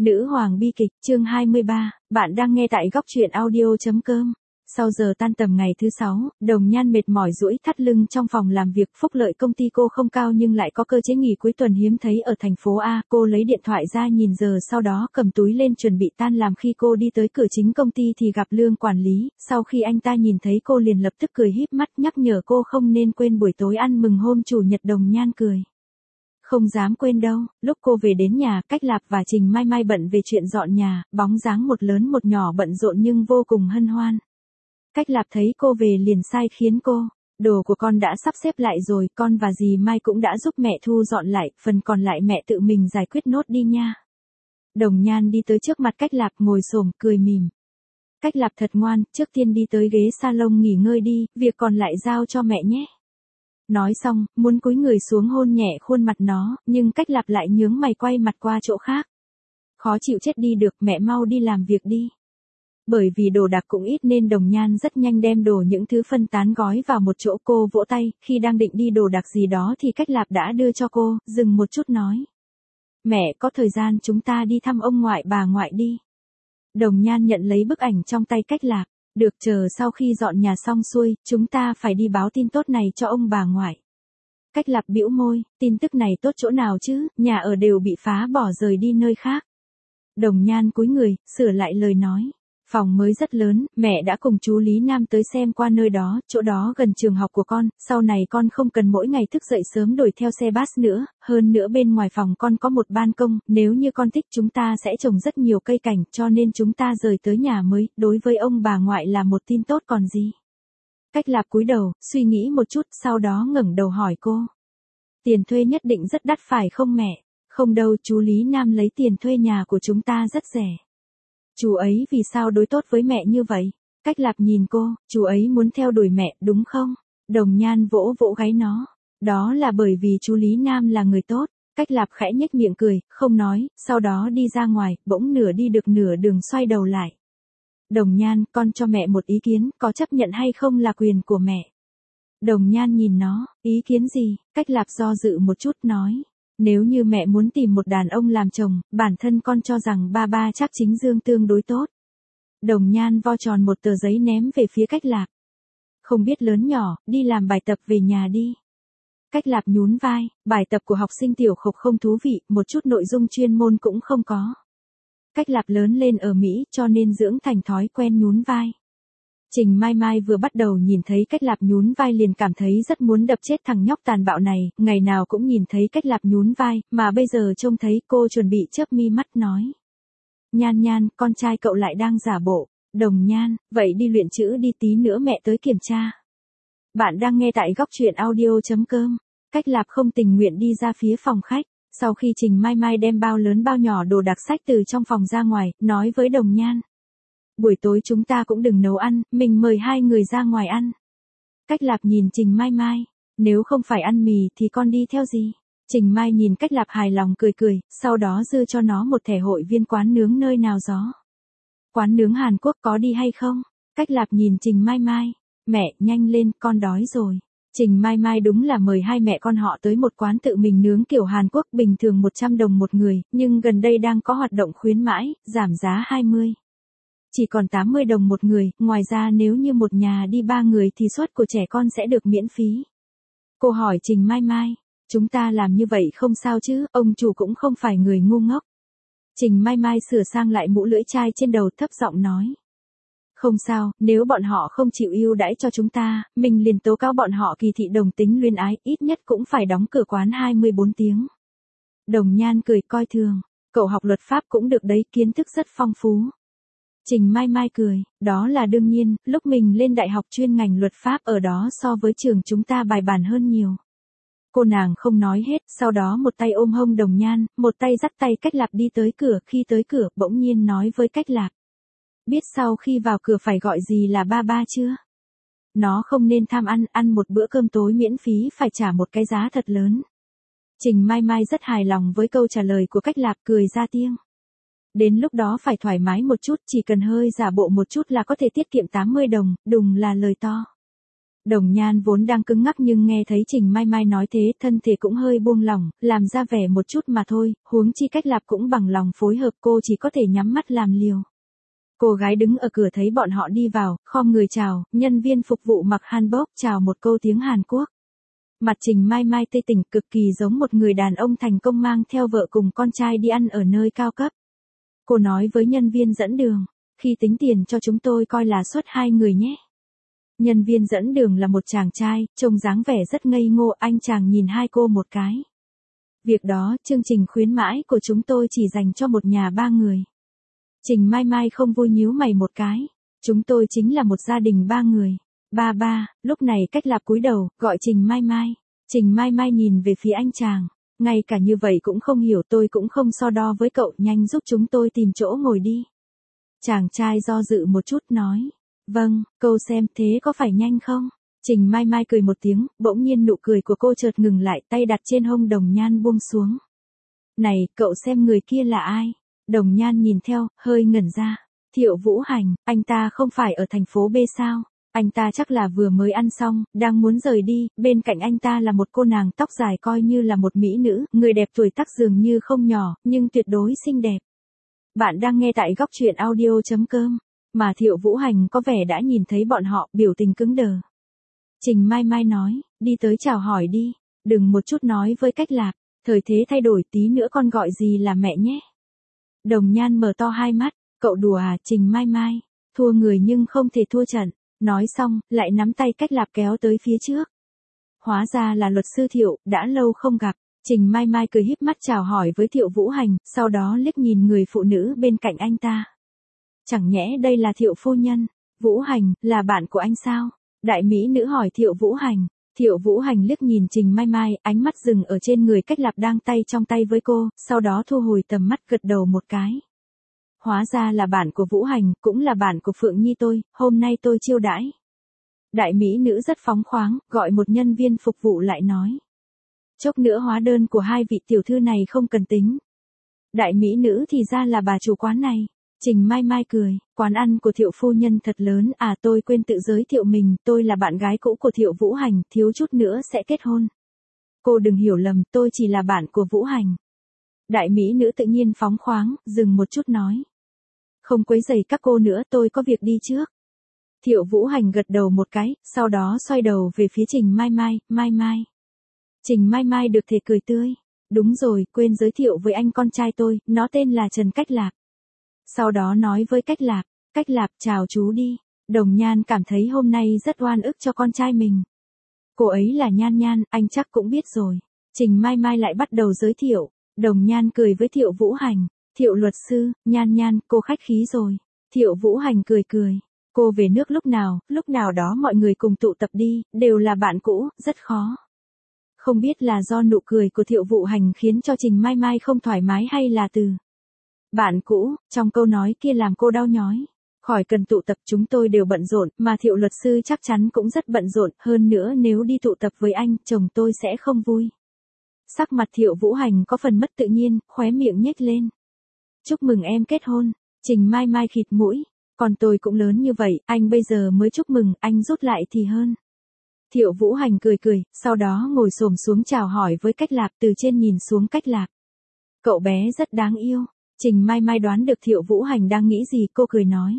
Nữ hoàng bi kịch, chương 23, bạn đang nghe tại góc truyện audio.com. Sau giờ tan tầm ngày thứ 6, Đồng Nhan mệt mỏi duỗi thắt lưng trong phòng làm việc. Phúc lợi công ty cô không cao nhưng lại có cơ chế nghỉ cuối tuần hiếm thấy ở thành phố A. Cô lấy điện thoại ra nhìn giờ, sau đó cầm túi lên chuẩn bị tan làm. Khi cô đi tới cửa chính công ty thì gặp Lương quản lý. Sau khi anh ta nhìn thấy cô liền lập tức cười híp mắt nhắc nhở cô không nên quên buổi tối ăn mừng hôm chủ nhật. Đồng Nhan cười. Không dám quên đâu. Lúc cô về đến nhà, Cách Lạp và Trình Mai Mai bận về chuyện dọn nhà, bóng dáng một lớn một nhỏ bận rộn nhưng vô cùng hân hoan. Cách Lạp thấy cô về liền sai khiến cô, đồ của con đã sắp xếp lại rồi, con và dì Mai cũng đã giúp mẹ thu dọn lại, phần còn lại mẹ tự mình giải quyết nốt đi nha. Đồng Nhan đi tới trước mặt Cách Lạp ngồi xổm cười mỉm. Cách Lạp thật ngoan, trước tiên đi tới ghế salon nghỉ ngơi đi, việc còn lại giao cho mẹ nhé. Nói xong, muốn cúi người xuống hôn nhẹ khuôn mặt nó, nhưng Cách Lạp lại nhướng mày quay mặt qua chỗ khác. Khó chịu chết đi được, mẹ mau đi làm việc đi. Bởi vì đồ đạc cũng ít nên Đồng Nhan rất nhanh đem đồ những thứ phân tán gói vào một chỗ. Cô vỗ tay, khi đang định đi đồ đạc gì đó thì Cách Lạp đã đưa cho cô, dừng một chút nói. Mẹ có thời gian chúng ta đi thăm ông ngoại bà ngoại đi. Đồng Nhan nhận lấy bức ảnh trong tay Cách Lạp. Được, chờ sau khi dọn nhà xong xuôi, chúng ta phải đi báo tin tốt này cho ông bà ngoại. Cách Lạp bĩu môi, tin tức này tốt chỗ nào chứ, nhà ở đều bị phá bỏ rời đi nơi khác. Đồng Nhan cúi người, sửa lại lời nói. Phòng mới rất lớn, mẹ đã cùng chú Lý Nam tới xem qua nơi đó, chỗ đó gần trường học của con, sau này con không cần mỗi ngày thức dậy sớm đuổi theo xe bus nữa, hơn nữa bên ngoài phòng con có một ban công, nếu như con thích chúng ta sẽ trồng rất nhiều cây cảnh, cho nên chúng ta rời tới nhà mới, đối với ông bà ngoại là một tin tốt còn gì. Cách Lạp cúi đầu, suy nghĩ một chút, sau đó ngẩng đầu hỏi cô. Tiền thuê nhất định rất đắt phải không mẹ? Không đâu, chú Lý Nam lấy tiền thuê nhà của chúng ta rất rẻ. Chú ấy vì sao đối tốt với mẹ như vậy? Cách Lạp nhìn cô, chú ấy muốn theo đuổi mẹ, đúng không? Đồng Nhan vỗ vỗ gáy nó. Đó là bởi vì chú Lý Nam là người tốt. Cách Lạp khẽ nhếch miệng cười, không nói, sau đó đi ra ngoài, bỗng nửa đi được nửa đường xoay đầu lại. Đồng Nhan, con cho mẹ một ý kiến, có chấp nhận hay không là quyền của mẹ. Đồng Nhan nhìn nó, ý kiến gì? Cách Lạp do dự một chút nói. Nếu như mẹ muốn tìm một đàn ông làm chồng, bản thân con cho rằng ba chắc chính Dương tương đối tốt. Đồng Nhan vo tròn một tờ giấy ném về phía Cách Lạp. Không biết lớn nhỏ, đi làm bài tập về nhà đi. Cách Lạp nhún vai, bài tập của học sinh tiểu học không thú vị, một chút nội dung chuyên môn cũng không có. Cách Lạp lớn lên ở Mỹ cho nên dưỡng thành thói quen nhún vai. Trình Mai Mai vừa bắt đầu nhìn thấy Cách Lạp nhún vai liền cảm thấy rất muốn đập chết thằng nhóc tàn bạo này, ngày nào cũng nhìn thấy Cách Lạp nhún vai, mà bây giờ trông thấy cô chuẩn bị chớp mi mắt nói. Nhan Nhan, con trai cậu lại đang giả bộ. Đồng Nhan, vậy đi luyện chữ đi, tí nữa mẹ tới kiểm tra. Bạn đang nghe tại góc truyện audio.com. Cách Lạp không tình nguyện đi ra phía phòng khách, sau khi Trình Mai Mai đem bao lớn bao nhỏ đồ đạc sách từ trong phòng ra ngoài, nói với Đồng Nhan. Buổi tối chúng ta cũng đừng nấu ăn, mình mời 2 người ra ngoài ăn. Cách Lạp nhìn Trình Mai Mai, nếu không phải ăn mì thì con đi theo gì? Trình Mai nhìn Cách Lạp hài lòng cười cười, sau đó dư cho nó một thẻ hội viên quán nướng nơi nào gió. Quán nướng Hàn Quốc có đi hay không? Cách Lạp nhìn Trình Mai Mai, mẹ, nhanh lên, con đói rồi. Trình Mai Mai đúng là mời hai mẹ con họ tới một quán tự mình nướng kiểu Hàn Quốc, bình thường 100 đồng một người, nhưng gần đây đang có hoạt động khuyến mãi, giảm giá 20. Chỉ còn 80 đồng một người, ngoài ra nếu như một nhà đi 3 người thì suất của trẻ con sẽ được miễn phí. Cô hỏi Trình Mai Mai, chúng ta làm như vậy không sao chứ, ông chủ cũng không phải người ngu ngốc. Trình Mai Mai sửa sang lại mũ lưỡi chai trên đầu thấp giọng nói. Không sao, nếu bọn họ không chịu ưu đãi cho chúng ta, mình liền tố cáo bọn họ kỳ thị đồng tính luyến ái, ít nhất cũng phải đóng cửa quán 24 tiếng. Đồng Nhan cười coi thường, cậu học luật pháp cũng được đấy, kiến thức rất phong phú. Trình Mai Mai cười, đó là đương nhiên, lúc mình lên đại học chuyên ngành luật pháp ở đó so với trường chúng ta bài bản hơn nhiều. Cô nàng không nói hết, sau đó một tay ôm hông Đồng Nhan, một tay dắt tay Cách Lạp đi tới cửa, khi tới cửa, bỗng nhiên nói với Cách Lạp. Biết sau khi vào cửa phải gọi gì là ba chưa? Nó không nên tham ăn một bữa cơm tối miễn phí phải trả một cái giá thật lớn. Trình Mai Mai rất hài lòng với câu trả lời của Cách Lạp, cười ra tiếng. Đến lúc đó phải thoải mái một chút, chỉ cần hơi giả bộ một chút là có thể tiết kiệm 80 đồng, đùng là lời to. Đồng Nhan vốn đang cứng ngắc nhưng nghe thấy Trình Mai Mai nói thế, thân thể cũng hơi buông lỏng, làm ra vẻ một chút mà thôi, huống chi Cách Lạp cũng bằng lòng phối hợp, cô chỉ có thể nhắm mắt làm liều. Cô gái đứng ở cửa thấy bọn họ đi vào, khom người chào, nhân viên phục vụ mặc hanbok chào một câu tiếng Hàn Quốc. Mặt Trình Mai Mai tươi tỉnh, cực kỳ giống một người đàn ông thành công mang theo vợ cùng con trai đi ăn ở nơi cao cấp. Cô nói với nhân viên dẫn đường, khi tính tiền cho chúng tôi coi là suất 2 người nhé. Nhân viên dẫn đường là một chàng trai, trông dáng vẻ rất ngây ngô, anh chàng nhìn hai cô một cái. Việc đó, chương trình khuyến mãi của chúng tôi chỉ dành cho một nhà 3 người. Trình Mai Mai không vui nhíu mày một cái. Chúng tôi chính là một gia đình 3 người. Ba, lúc này Cách Lạp cúi đầu, gọi Trình Mai Mai. Trình Mai Mai nhìn về phía anh chàng. Ngay cả như vậy cũng không hiểu, tôi cũng không so đo với cậu, nhanh giúp chúng tôi tìm chỗ ngồi đi. Chàng trai do dự một chút nói. Vâng, câu xem thế có phải nhanh không? Trình Mai Mai cười một tiếng, bỗng nhiên nụ cười của cô chợt ngừng lại, tay đặt trên hông Đồng Nhan buông xuống. Này, cậu xem người kia là ai? Đồng Nhan nhìn theo, hơi ngẩn ra. Thiệu Vũ Hành, anh ta không phải ở thành phố B sao? Anh ta chắc là vừa mới ăn xong, đang muốn rời đi, bên cạnh anh ta là một cô nàng tóc dài coi như là một mỹ nữ, người đẹp tuổi tác dường như không nhỏ, nhưng tuyệt đối xinh đẹp. Bạn đang nghe tại góc truyện audio.com, mà Thiệu Vũ Hành có vẻ đã nhìn thấy bọn họ, biểu tình cứng đờ. Trình Mai Mai nói, đi tới chào hỏi đi, đừng một chút nói với Cách Lạp, thời thế thay đổi, tí nữa con gọi gì là mẹ nhé. Đồng Nhan mở to hai mắt, cậu đùa à? Trình Mai Mai, thua người nhưng không thể thua trận. Nói xong, lại nắm tay Cách Lạp kéo tới phía trước. Hóa ra là luật sư Thiệu, đã lâu không gặp. Trình Mai Mai cười híp mắt chào hỏi với Thiệu Vũ Hành, sau đó liếc nhìn người phụ nữ bên cạnh anh ta. Chẳng nhẽ đây là Thiệu phu nhân? Vũ Hành, là bạn của anh sao? Đại mỹ nữ hỏi Thiệu Vũ Hành. Thiệu Vũ Hành liếc nhìn Trình Mai Mai, ánh mắt dừng ở trên người Cách Lạp đang tay trong tay với cô, sau đó thu hồi tầm mắt gật đầu một cái. Hóa ra là bạn của Vũ Hành, cũng là bạn của Phượng Nhi tôi, hôm nay tôi chiêu đãi. Đại mỹ nữ rất phóng khoáng, gọi một nhân viên phục vụ lại nói. Chốc nữa hóa đơn của hai vị tiểu thư này không cần tính. Đại mỹ nữ thì ra là bà chủ quán này. Trình Mai Mai cười, quán ăn của Thiệu phu nhân thật lớn, à tôi quên tự giới thiệu mình, tôi là bạn gái cũ của Thiệu Vũ Hành, thiếu chút nữa sẽ kết hôn. Cô đừng hiểu lầm, tôi chỉ là bạn của Vũ Hành. Đại mỹ nữ tự nhiên phóng khoáng, dừng một chút nói. Không quấy rầy các cô nữa, tôi có việc đi trước. Thiệu Vũ Hành gật đầu một cái, sau đó xoay đầu về phía Trình Mai Mai, Mai Mai. Trình Mai Mai được thể cười tươi. Đúng rồi, quên giới thiệu với anh con trai tôi, nó tên là Trần Cách Lạp. Sau đó nói với Cách Lạp chào chú đi. Đồng Nhan cảm thấy hôm nay rất oan ức cho con trai mình. Cô ấy là Nhan Nhan, anh chắc cũng biết rồi. Trình Mai Mai lại bắt đầu giới thiệu. Đồng Nhan cười với Thiệu Vũ Hành. Thiệu luật sư, Nhan Nhan, cô khách khí rồi. Thiệu Vũ Hành cười. Cô về nước lúc nào đó mọi người cùng tụ tập đi, đều là bạn cũ, rất khó. Không biết là do nụ cười của Thiệu Vũ Hành khiến cho Trình Mai Mai không thoải mái hay là từ bạn cũ, trong câu nói kia làm cô đau nhói. Khỏi cần tụ tập, chúng tôi đều bận rộn, mà Thiệu luật sư chắc chắn cũng rất bận rộn, hơn nữa nếu đi tụ tập với anh, chồng tôi sẽ không vui. Sắc mặt Thiệu Vũ Hành có phần mất tự nhiên, khóe miệng nhếch lên. Chúc mừng em kết hôn. Trình Mai Mai khịt mũi. Còn tôi cũng lớn như vậy, anh bây giờ mới chúc mừng, anh rút lại thì hơn. Thiệu Vũ Hành cười, sau đó ngồi xổm xuống chào hỏi với Cách Lạp, từ trên nhìn xuống Cách Lạp. Cậu bé rất đáng yêu. Trình Mai Mai đoán được Thiệu Vũ Hành đang nghĩ gì, cô cười nói.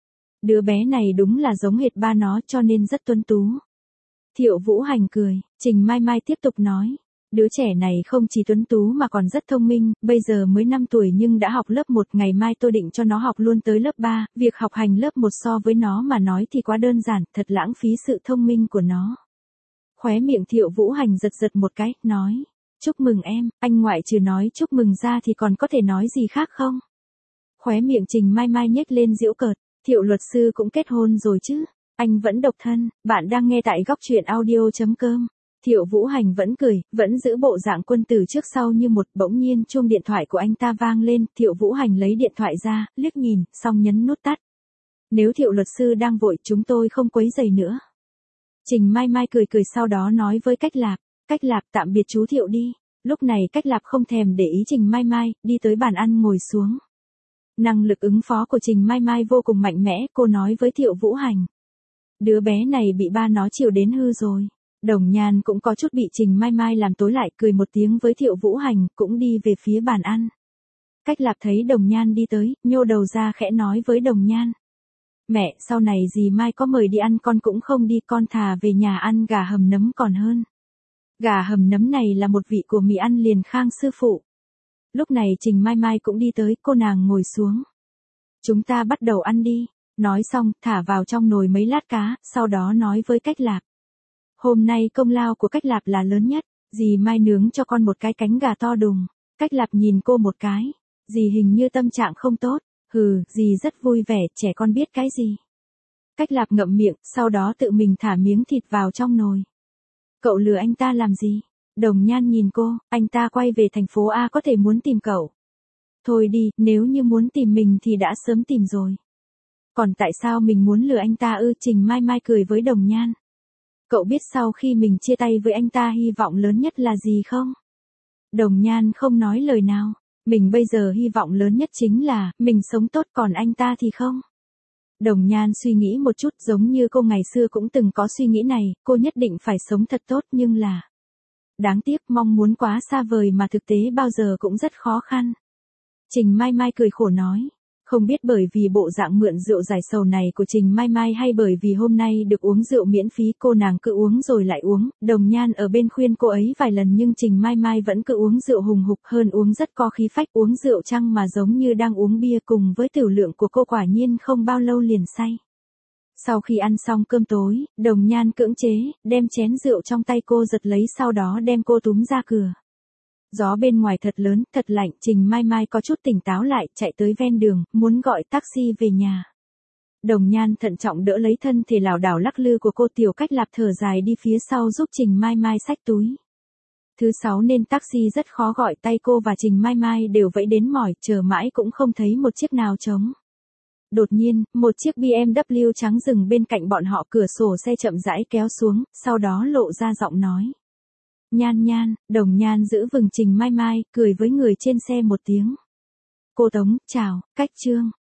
Đứa bé này đúng là giống hệt ba nó, cho nên rất tuấn tú. Thiệu Vũ Hành cười, Trình Mai Mai tiếp tục nói. Đứa trẻ này không chỉ tuấn tú mà còn rất thông minh, bây giờ mới 5 tuổi nhưng đã học lớp 1, ngày mai tôi định cho nó học luôn tới lớp 3, việc học hành lớp 1 so với nó mà nói thì quá đơn giản, thật lãng phí sự thông minh của nó. Khóe miệng Thiệu Vũ Hành giật một cái, nói. Chúc mừng em, anh ngoại trừ nói chúc mừng ra thì còn có thể nói gì khác không? Khóe miệng Trình Mai Mai nhếch lên giễu cợt, Thiệu luật sư cũng kết hôn rồi chứ, anh vẫn độc thân, bạn đang nghe tại góc truyện audio.com. Thiệu Vũ Hành vẫn cười, vẫn giữ bộ dạng quân tử trước sau như một, bỗng nhiên chuông điện thoại của anh ta vang lên, Thiệu Vũ Hành lấy điện thoại ra, liếc nhìn, xong nhấn nút tắt. Nếu Thiệu luật sư đang vội, chúng tôi không quấy rầy nữa. Trình Mai Mai cười sau đó nói với Cách Lạp tạm biệt chú Thiệu đi. Lúc này Cách Lạp không thèm để ý Trình Mai Mai, đi tới bàn ăn ngồi xuống. Năng lực ứng phó của Trình Mai Mai vô cùng mạnh mẽ, cô nói với Thiệu Vũ Hành. Đứa bé này bị ba nó chiều đến hư rồi. Đồng Nhan cũng có chút bị Trình Mai Mai làm tối lại, cười một tiếng với Thiệu Vũ Hành, cũng đi về phía bàn ăn. Cách Lạp thấy Đồng Nhan đi tới, nhô đầu ra khẽ nói với Đồng Nhan. Mẹ, sau này dì Mai có mời đi ăn con cũng không đi, con thà về nhà ăn gà hầm nấm còn hơn. Gà hầm nấm này là một vị của mì ăn liền Khang sư phụ. Lúc này Trình Mai Mai cũng đi tới, cô nàng ngồi xuống. Chúng ta bắt đầu ăn đi. Nói xong, thả vào trong nồi mấy lát cá, sau đó nói với Cách Lạp. Hôm nay công lao của Cách Lạp là lớn nhất, dì Mai nướng cho con một cái cánh gà to đùng. Cách Lạp nhìn cô một cái, dì hình như tâm trạng không tốt. Hừ, dì rất vui vẻ, trẻ con biết cái gì. Cách Lạp ngậm miệng, sau đó tự mình thả miếng thịt vào trong nồi. Cậu lừa anh ta làm gì? Đồng Nhan nhìn cô, anh ta quay về thành phố A có thể muốn tìm cậu. Thôi đi, nếu như muốn tìm mình thì đã sớm tìm rồi. Còn tại sao mình muốn lừa anh ta ư? Trình Mai Mai cười với Đồng Nhan. Cậu biết sau khi mình chia tay với anh ta hy vọng lớn nhất là gì không? Đồng Nhan không nói lời nào. Mình bây giờ hy vọng lớn nhất chính là, mình sống tốt, còn anh ta thì không. Đồng Nhan suy nghĩ một chút, giống như cô ngày xưa cũng từng có suy nghĩ này, cô nhất định phải sống thật tốt, nhưng là... Đáng tiếc, mong muốn quá xa vời mà thực tế bao giờ cũng rất khó khăn. Trình Mai Mai cười khổ nói. Không biết bởi vì bộ dạng mượn rượu giải sầu này của Trình Mai Mai hay bởi vì hôm nay được uống rượu miễn phí, cô nàng cứ uống rồi lại uống. Đồng Nhan ở bên khuyên cô ấy vài lần nhưng Trình Mai Mai vẫn cứ uống rượu hùng hục, hơn uống rất có khí phách, uống rượu chăng mà giống như đang uống bia. Cùng với tiểu lượng của cô quả nhiên không bao lâu liền say. Sau khi ăn xong cơm tối, Đồng Nhan cưỡng chế, đem chén rượu trong tay cô giật lấy, sau đó đem cô túm ra cửa. Gió bên ngoài thật lớn, thật lạnh, Trình Mai Mai có chút tỉnh táo lại, chạy tới ven đường, muốn gọi taxi về nhà. Đồng Nhan thận trọng đỡ lấy thân thể lảo đảo lắc lư của cô. Tiểu Cách Lạp thở dài đi phía sau giúp Trình Mai Mai xách túi. Thứ 6 nên taxi rất khó gọi, tay cô và Trình Mai Mai đều vẫy đến mỏi, chờ mãi cũng không thấy một chiếc nào trống. Đột nhiên, một chiếc BMW trắng dừng bên cạnh bọn họ, cửa sổ xe chậm rãi kéo xuống, sau đó lộ ra giọng nói. Nhan Nhan. Đồng Nhan giữ vừng Trình Mai Mai, cười với người trên xe một tiếng. Cô Tống, chào, Cách Trương.